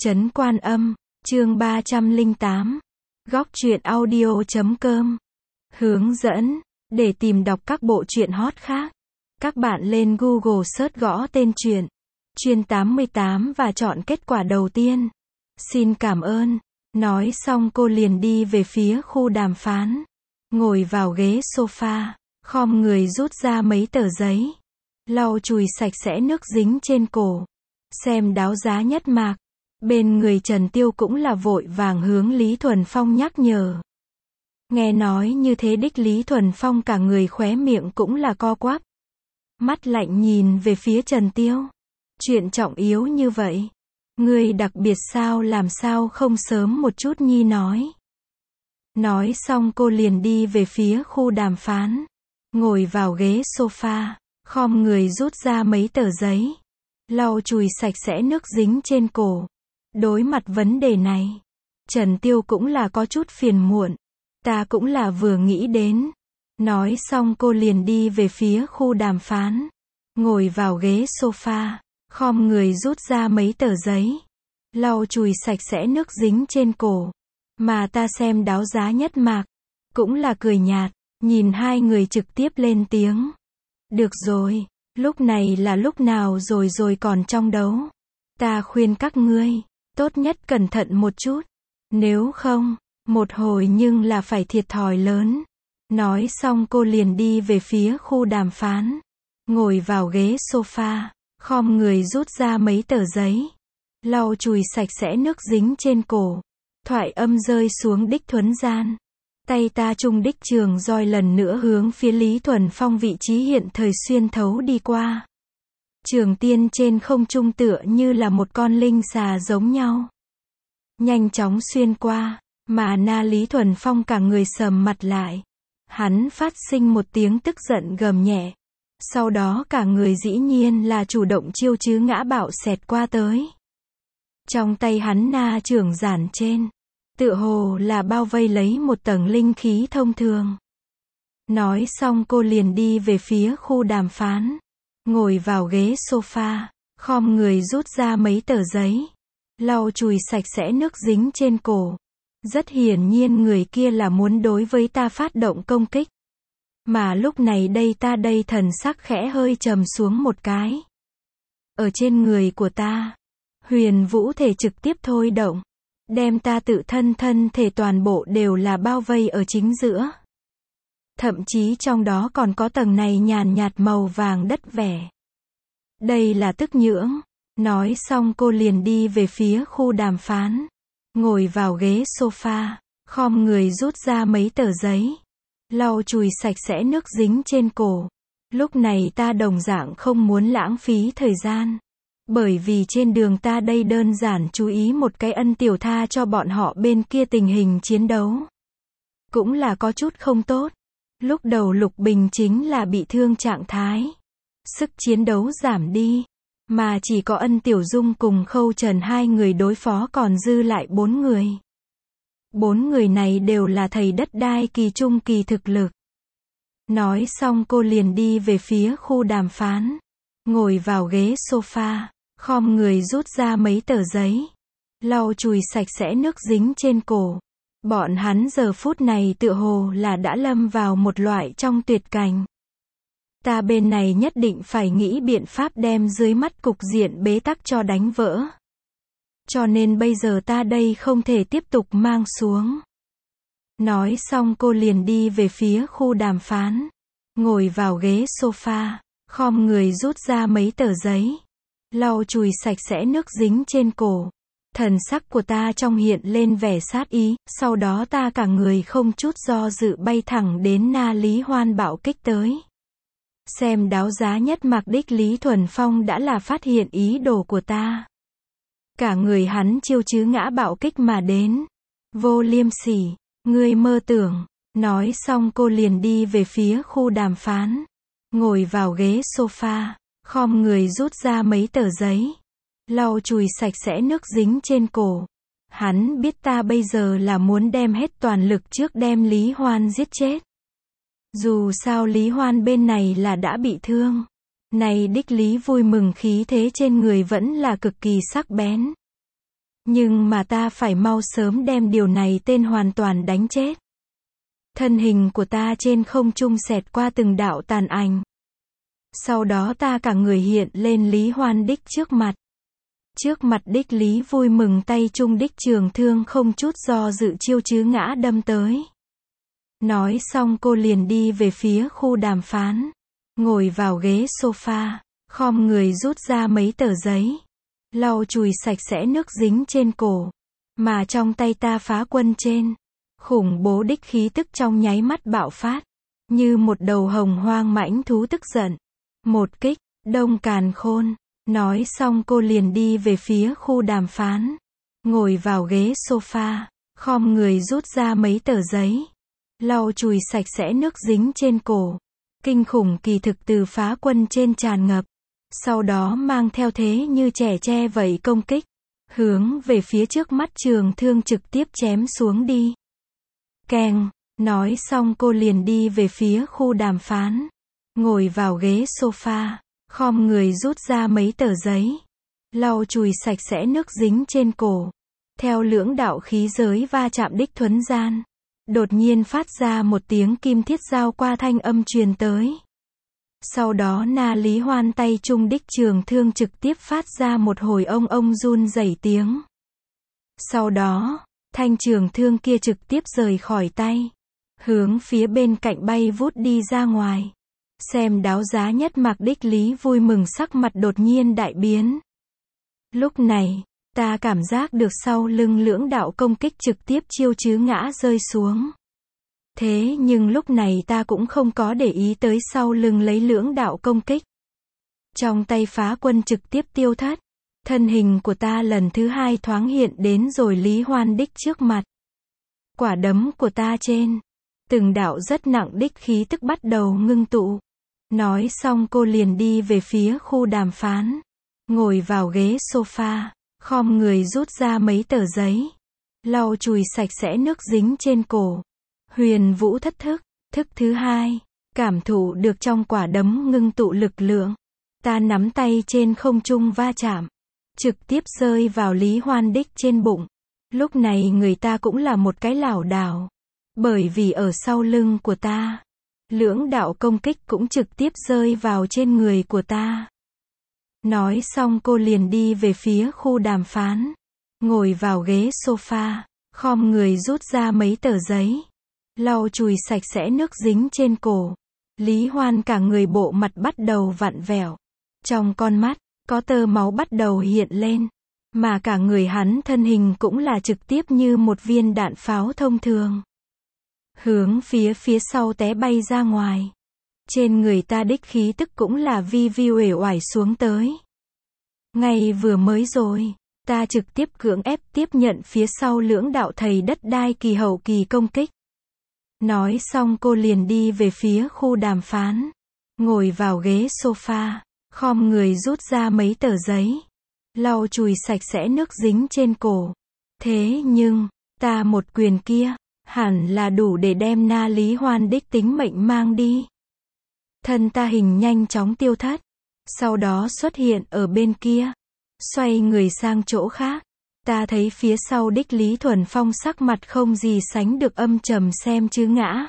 Trấn Quan Âm, chương 308. Góc truyện audio.com. Hướng dẫn. Để tìm đọc các bộ truyện hot khác, các bạn lên Google search gõ tên truyện Chuyên 88 và chọn kết quả đầu tiên. Xin cảm ơn. Nói xong cô liền đi về phía khu đàm phán. Ngồi vào ghế sofa, khom người rút ra mấy tờ giấy. Lau chùi sạch sẽ nước dính trên cổ. Xem đáo giá nhất mạc. Bên người Trần Tiêu cũng là vội vàng hướng Lý Thuần Phong nhắc nhở. Nghe nói như thế đích Lý Thuần Phong cả người khóe miệng cũng là co quắp. Mắt lạnh nhìn về phía Trần Tiêu. Chuyện trọng yếu như vậy, ngươi đặc biệt sao, làm sao không sớm một chút nhi nói. Nói xong cô liền đi về phía khu đàm phán. Ngồi vào ghế sofa, khom người rút ra mấy tờ giấy. Lau chùi sạch sẽ nước dính trên cổ. Đối mặt vấn đề này, Trần Tiêu cũng là có chút phiền muộn. Ta cũng là vừa nghĩ đến. Nói xong cô liền đi về phía khu đàm phán. Ngồi vào ghế sofa, khom người rút ra mấy tờ giấy. Lau chùi sạch sẽ nước dính trên cổ. Mà ta xem đáo giá nhất mạc. Cũng là cười nhạt, nhìn hai người trực tiếp lên tiếng. Được rồi, lúc này là lúc nào rồi còn trong đấu. Ta khuyên các ngươi, tốt nhất cẩn thận một chút. Nếu không, một hồi nhưng là phải thiệt thòi lớn. Nói xong cô liền đi về phía khu đàm phán. Ngồi vào ghế sofa, khom người rút ra mấy tờ giấy. Lau chùi sạch sẽ nước dính trên cổ. Thoại âm rơi xuống đích thuấn gian. Tay ta trung đích trường roi lần nữa hướng phía Lý Thuần Phong vị trí hiện thời xuyên thấu đi qua. Trường tiên trên không trung tựa như là một con linh xà giống nhau. Nhanh chóng xuyên qua, mà na Lý Thuần Phong cả người sầm mặt lại. Hắn phát sinh một tiếng tức giận gầm nhẹ. Sau đó cả người dĩ nhiên là chủ động chiêu chứ ngã bạo xẹt qua tới. Trong tay hắn na trưởng giản trên, tựa hồ là bao vây lấy một tầng linh khí thông thường. Nói xong cô liền đi về phía khu đàm phán. Ngồi vào ghế sofa, khom người rút ra mấy tờ giấy. Lau chùi sạch sẽ nước dính trên cổ. Rất hiển nhiên người kia là muốn đối với ta phát động công kích. Mà lúc này đây thần sắc khẽ hơi trầm xuống một cái. Ở trên người của ta, huyền vũ thể trực tiếp thôi động. Đem ta tự thân thể toàn bộ đều là bao vây ở chính giữa. Thậm chí trong đó còn có tầng này nhàn nhạt màu vàng đất vẻ. Đây là tức nhưỡng. Nói xong cô liền đi về phía khu đàm phán. Ngồi vào ghế sofa, khom người rút ra mấy tờ giấy. Lau chùi sạch sẽ nước dính trên cổ. Lúc này ta đồng dạng không muốn lãng phí thời gian. Bởi vì trên đường ta đây đơn giản chú ý một cái ân tiểu tha cho bọn họ bên kia tình hình chiến đấu. Cũng là có chút không tốt. Lúc đầu Lục Bình chính là bị thương trạng thái. Sức chiến đấu giảm đi. Mà chỉ có Ân Tiểu Dung cùng Khâu Trần hai người đối phó còn dư lại 4 người. 4 người này đều là thầy đất đai kỳ trung kỳ thực lực. Nói xong cô liền đi về phía khu đàm phán. Ngồi vào ghế sofa, khom người rút ra mấy tờ giấy. Lau chùi sạch sẽ nước dính trên cổ. Bọn hắn giờ phút này tựa hồ là đã lâm vào một loại trong tuyệt cảnh. Ta bên này nhất định phải nghĩ biện pháp đem dưới mắt cục diện bế tắc cho đánh vỡ. Cho nên bây giờ ta đây không thể tiếp tục mang xuống. Nói xong cô liền đi về phía khu đàm phán. Ngồi vào ghế sofa, khom người rút ra mấy tờ giấy. Lau chùi sạch sẽ nước dính trên cổ. Thần sắc của ta trong hiện lên vẻ sát ý. Sau đó ta cả người không chút do dự bay thẳng đến na Lý Hoan bạo kích tới. Xem đáo giá nhất mạc đích Lý Thuần Phong đã là phát hiện ý đồ của ta. Cả người hắn chiêu chứ ngã bạo kích mà đến. Vô liêm sỉ, ngươi mơ tưởng. Nói xong cô liền đi về phía khu đàm phán. Ngồi vào ghế sofa, khom người rút ra mấy tờ giấy. Lau chùi sạch sẽ nước dính trên cổ. Hắn biết ta bây giờ là muốn đem hết toàn lực trước đem Lý Hoan giết chết. Dù sao Lý Hoan bên này là đã bị thương. Này đích Lý vui mừng khí thế trên người vẫn là cực kỳ sắc bén. Nhưng mà ta phải mau sớm đem điều này tên hoàn toàn đánh chết. Thân hình của ta trên không trung xẹt qua từng đạo tàn ảnh. Sau đó ta cả người hiện lên Lý Hoan Đích trước mặt. Trước mặt Đích Lý vui mừng tay trung đích trường thương không chút do dự chiêu chứ ngã đâm tới. Nói xong cô liền đi về phía khu đàm phán. Ngồi vào ghế sofa, khom người rút ra mấy tờ giấy. Lau chùi sạch sẽ nước dính trên cổ. Mà trong tay ta phá quân trên. Khủng bố đích khí tức trong nháy mắt bạo phát. Như một đầu hồng hoang mãnh thú tức giận. Một kích, đông càn khôn. Nói xong cô liền đi về phía khu đàm phán. Ngồi vào ghế sofa, khom người rút ra mấy tờ giấy. Lau chùi sạch sẽ nước dính trên cổ. Kinh khủng kỳ thực từ phá quân trên tràn ngập. Sau đó mang theo thế như trẻ tre vậy công kích. Hướng về phía trước mắt trường thương trực tiếp chém xuống đi. Keng, nói xong cô liền đi về phía khu đàm phán. Ngồi vào ghế sofa, khom người rút ra mấy tờ giấy. Lau chùi sạch sẽ nước dính trên cổ. Theo lưỡng đạo khí giới va chạm đích thuấn gian. Đột nhiên phát ra một tiếng kim thiết giao qua thanh âm truyền tới. Sau đó Na Lý Hoan tay trung đích trường thương trực tiếp phát ra một hồi ông run rẩy tiếng. Sau đó, thanh trường thương kia trực tiếp rời khỏi tay. Hướng phía bên cạnh bay vút đi ra ngoài. Xem đáo giá nhất Mạc Đích Lý vui mừng sắc mặt đột nhiên đại biến. Lúc này, ta cảm giác được sau lưng lưỡng đạo công kích trực tiếp chiêu chứ ngã rơi xuống. Thế nhưng lúc này ta cũng không có để ý tới sau lưng lấy lưỡng đạo công kích. Trong tay phá quân trực tiếp tiêu thất. Thân hình của ta lần thứ hai thoáng hiện đến rồi Lý Hoan Đích trước mặt. Quả đấm của ta trên. Từng đạo rất nặng đích khí tức bắt đầu ngưng tụ. Nói xong cô liền đi về phía khu đàm phán. Ngồi vào ghế sofa, khom người rút ra mấy tờ giấy. Lau chùi sạch sẽ nước dính trên cổ. Huyền Vũ thất thức, thức thứ hai. Cảm thụ được trong quả đấm ngưng tụ lực lượng. Ta nắm tay trên không trung va chạm. Trực tiếp rơi vào Lý Hoan Đích trên bụng. Lúc này người ta cũng là một cái lảo đảo. Bởi vì ở sau lưng của ta. Lưỡng đạo công kích cũng trực tiếp rơi vào trên người của ta. Nói xong cô liền đi về phía khu đàm phán. Ngồi vào ghế sofa, khom người rút ra mấy tờ giấy. Lau chùi sạch sẽ nước dính trên cổ. Lý Hoan cả người bộ mặt bắt đầu vặn vẹo. Trong con mắt, có tơ máu bắt đầu hiện lên. Mà cả người hắn thân hình cũng là trực tiếp như một viên đạn pháo thông thường. Hướng phía sau té bay ra ngoài. Trên người ta đích khí tức cũng là vi uể oải xuống tới. Ngay vừa mới rồi, ta trực tiếp cưỡng ép tiếp nhận phía sau lưỡng đạo thầy đất đai kỳ hậu kỳ công kích. Nói xong cô liền đi về phía khu đàm phán. Ngồi vào ghế sofa, khom người rút ra mấy tờ giấy. Lau chùi sạch sẽ nước dính trên cổ. Thế nhưng, ta một quyền kia, hẳn là đủ để đem Na Lý Hoan Đích tính mệnh mang đi. Thân ta hình nhanh chóng tiêu thất. Sau đó xuất hiện ở bên kia. Xoay người sang chỗ khác. Ta thấy phía sau đích Lý Thuần Phong sắc mặt không gì sánh được âm trầm xem chứ ngã.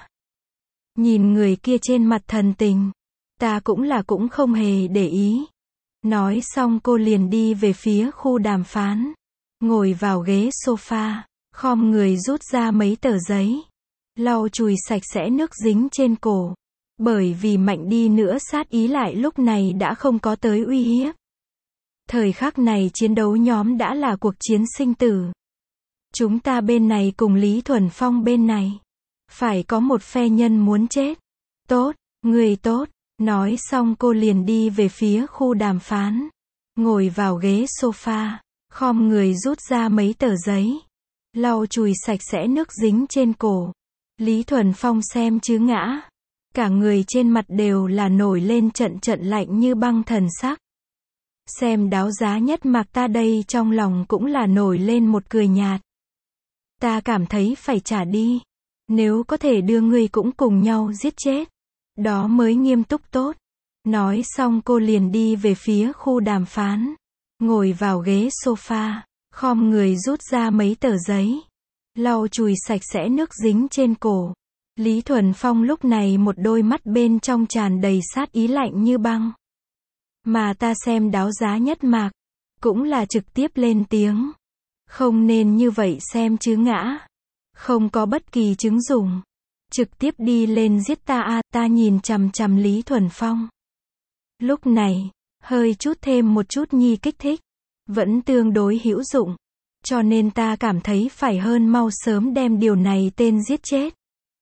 Nhìn người kia trên mặt thần tình. Ta cũng không hề để ý. Nói xong cô liền đi về phía khu đàm phán. Ngồi vào ghế sofa, khom người rút ra mấy tờ giấy. Lau chùi sạch sẽ nước dính trên cổ. Bởi vì mạnh đi nữa sát ý lại lúc này đã không có tới uy hiếp. Thời khắc này chiến đấu nhóm đã là cuộc chiến sinh tử. Chúng ta bên này cùng Lý Thuần Phong bên này. Phải có một phe nhân muốn chết. Tốt, người tốt. Nói xong cô liền đi về phía khu đàm phán. Ngồi vào ghế sofa, khom người rút ra mấy tờ giấy. Lau chùi sạch sẽ nước dính trên cổ. Lý Thuần Phong xem chứ ngã. Cả người trên mặt đều là nổi lên trận lạnh như băng thần sắc. Xem đáo giá nhất Mạc ta đây trong lòng cũng là nổi lên một cười nhạt. Ta cảm thấy phải trả đi. Nếu có thể đưa ngươi cũng cùng nhau giết chết. Đó mới nghiêm túc tốt. Nói xong cô liền đi về phía khu đàm phán. Ngồi vào ghế sofa, khom người rút ra mấy tờ giấy, lau chùi sạch sẽ nước dính trên cổ. Lý Thuần Phong lúc này một đôi mắt bên trong tràn đầy sát ý lạnh như băng. Mà ta xem đáo giá nhất mạc, cũng là trực tiếp lên tiếng. Không nên như vậy xem chứ ngã. Không có bất kỳ chứng dụng. Trực tiếp đi lên giết ta à, ta nhìn chằm chằm Lý Thuần Phong. Lúc này, hơi chút thêm một chút nhi kích thích, vẫn tương đối hữu dụng. Cho nên ta cảm thấy phải hơn mau sớm đem điều này tên giết chết.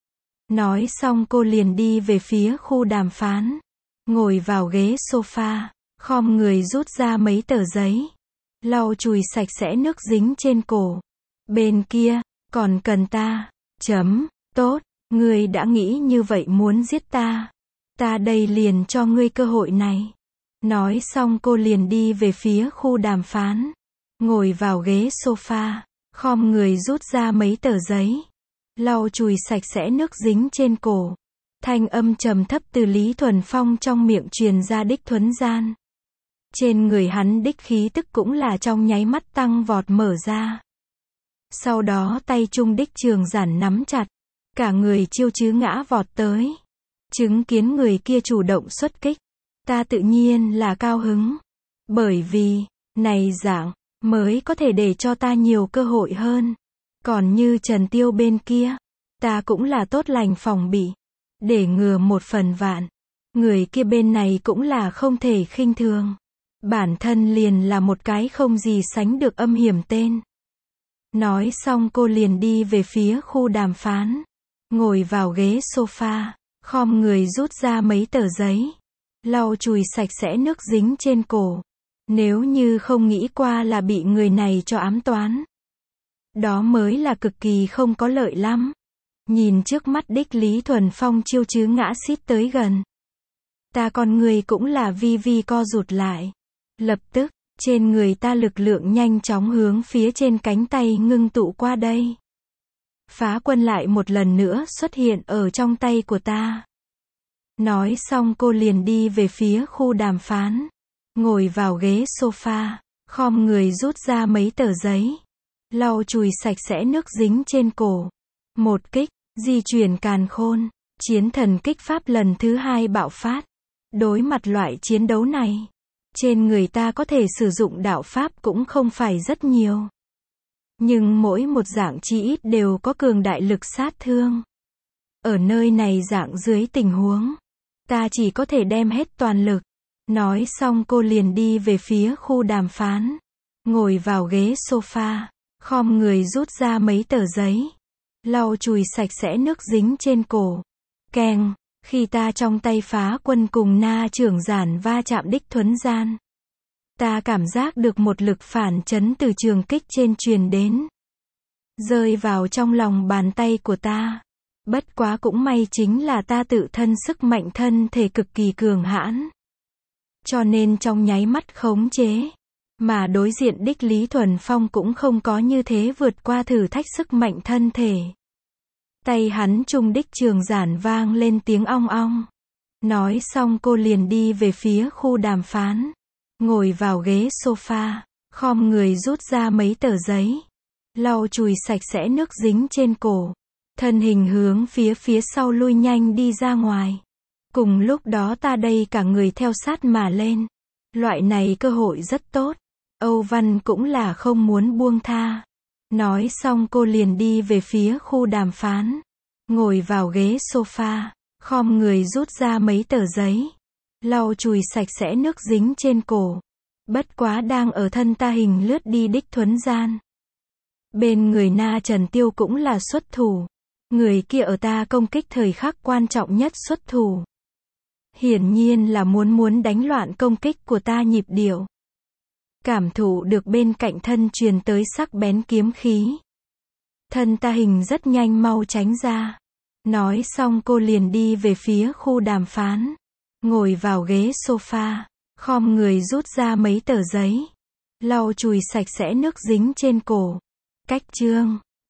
Nói xong cô liền đi về phía khu đàm phán. Ngồi vào ghế sofa, khom người rút ra mấy tờ giấy. Lau chùi sạch sẽ nước dính trên cổ. Bên kia, còn cần ta. Tốt, ngươi đã nghĩ như vậy muốn giết ta. Ta đây liền cho ngươi cơ hội này. Nói xong cô liền đi về phía khu đàm phán. Ngồi vào ghế sofa, khom người rút ra mấy tờ giấy. Lau chùi sạch sẽ nước dính trên cổ. Thanh âm trầm thấp từ Lý Thuần Phong trong miệng truyền ra đích thuấn gian. Trên người hắn đích khí tức cũng là trong nháy mắt tăng vọt mở ra. Sau đó tay trung đích trường giản nắm chặt. Cả người chiêu chứ ngã vọt tới. Chứng kiến người kia chủ động xuất kích. Ta tự nhiên là cao hứng. Bởi vì, này dạng, mới có thể để cho ta nhiều cơ hội hơn. Còn như Trần Tiêu bên kia, ta cũng là tốt lành phòng bị. Để ngừa một phần vạn. Người kia bên này cũng là không thể khinh thường. Bản thân liền là một cái không gì sánh được âm hiểm tên. Nói xong cô liền đi về phía khu đàm phán. Ngồi vào ghế sofa, khom người rút ra mấy tờ giấy. Lau chùi sạch sẽ nước dính trên cổ. Nếu như không nghĩ qua là bị người này cho ám toán. Đó mới là cực kỳ không có lợi lắm. Nhìn trước mắt đích Lý Thuần Phong chiêu chứ ngã xít tới gần. Ta con người cũng là vi vi co rụt lại. Lập tức, trên người ta lực lượng nhanh chóng hướng phía trên cánh tay ngưng tụ qua đây. Phá quân lại một lần nữa xuất hiện ở trong tay của ta. Nói xong cô liền đi về phía khu đàm phán. Ngồi vào ghế sofa, khom người rút ra mấy tờ giấy. Lau chùi sạch sẽ nước dính trên cổ. Một kích, di chuyển càn khôn. Chiến thần kích pháp lần thứ 2 bạo phát. Đối mặt loại chiến đấu này, trên người ta có thể sử dụng đạo pháp cũng không phải rất nhiều. Nhưng mỗi một dạng chi ít đều có cường đại lực sát thương. Ở nơi này dạng dưới tình huống, ta chỉ có thể đem hết toàn lực. Nói xong cô liền đi về phía khu đàm phán. Ngồi vào ghế sofa, khom người rút ra mấy tờ giấy. Lau chùi sạch sẽ nước dính trên cổ. Keng, khi ta trong tay phá quân cùng na trưởng giản va chạm đích thuấn gian. Ta cảm giác được một lực phản chấn từ trường kích trên truyền đến. Rơi vào trong lòng bàn tay của ta. Bất quá cũng may chính là ta tự thân sức mạnh thân thể cực kỳ cường hãn. Cho nên trong nháy mắt khống chế. Mà đối diện đích Lý Thuần Phong cũng không có như thế vượt qua thử thách sức mạnh thân thể. Tay hắn trung đích trường giản vang lên tiếng ong ong. Nói xong cô liền đi về phía khu đàm phán. Ngồi vào ghế sofa, khom người rút ra mấy tờ giấy. Lau chùi sạch sẽ nước dính trên cổ. Thân hình hướng phía sau lui nhanh đi ra ngoài. Cùng lúc đó ta đây cả người theo sát mà lên. Loại này cơ hội rất tốt. Âu Văn cũng là không muốn buông tha. Nói xong cô liền đi về phía khu đàm phán. Ngồi vào ghế sofa, khom người rút ra mấy tờ giấy. Lau chùi sạch sẽ nước dính trên cổ. Bất quá đang ở thân ta hình lướt đi đích thuấn gian. Bên người na Trần Tiêu cũng là xuất thủ. Người kia ở ta công kích thời khắc quan trọng nhất xuất thủ. Hiển nhiên là muốn đánh loạn công kích của ta nhịp điệu. Cảm thụ được bên cạnh thân truyền tới sắc bén kiếm khí. Thân ta hình rất nhanh mau tránh ra. Nói xong cô liền đi về phía khu đàm phán. Ngồi vào ghế sofa, khom người rút ra mấy tờ giấy. Lau chùi sạch sẽ nước dính trên cổ. Cách chương